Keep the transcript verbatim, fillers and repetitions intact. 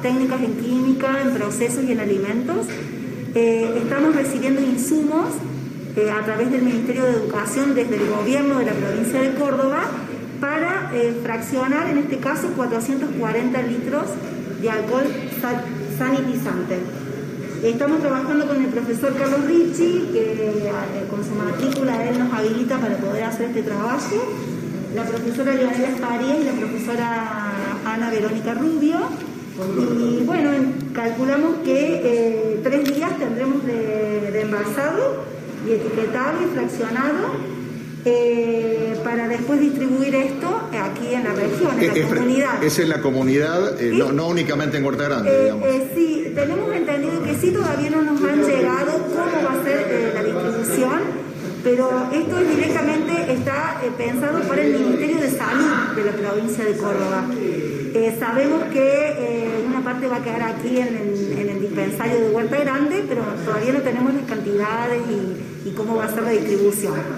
técnicas en química, en procesos y en alimentos. Eh, estamos recibiendo insumos eh, a través del Ministerio de Educación desde el gobierno de la provincia de Córdoba para eh, fraccionar, en este caso, cuatrocientos cuarenta litros de alcohol sanitizante. Estamos trabajando con el profesor Carlos Ricci, que eh, con su matrícula él nos habilita para poder hacer este trabajo, la profesora Leonela Farías y la profesora Ana Verónica Rubio. Y bueno, calculamos que eh, tres días tendremos de, de envasado y etiquetado y fraccionado eh, para después distribuir esto aquí en la región, en la es, comunidad. Es en la comunidad, eh, ¿Sí? no, no únicamente en Huerta Grande, Eh, digamos. eh, sí, tenemos entendido que sí, todavía no nos han llegado cómo va a ser eh, la distribución, pero esto es directamente está eh, pensado para el Ministerio de Salud de la provincia de Córdoba. Eh, sabemos que eh, una parte va a quedar aquí en el, en el dispensario de Huerta Grande, pero todavía no tenemos las cantidades y, y cómo va a ser la distribución.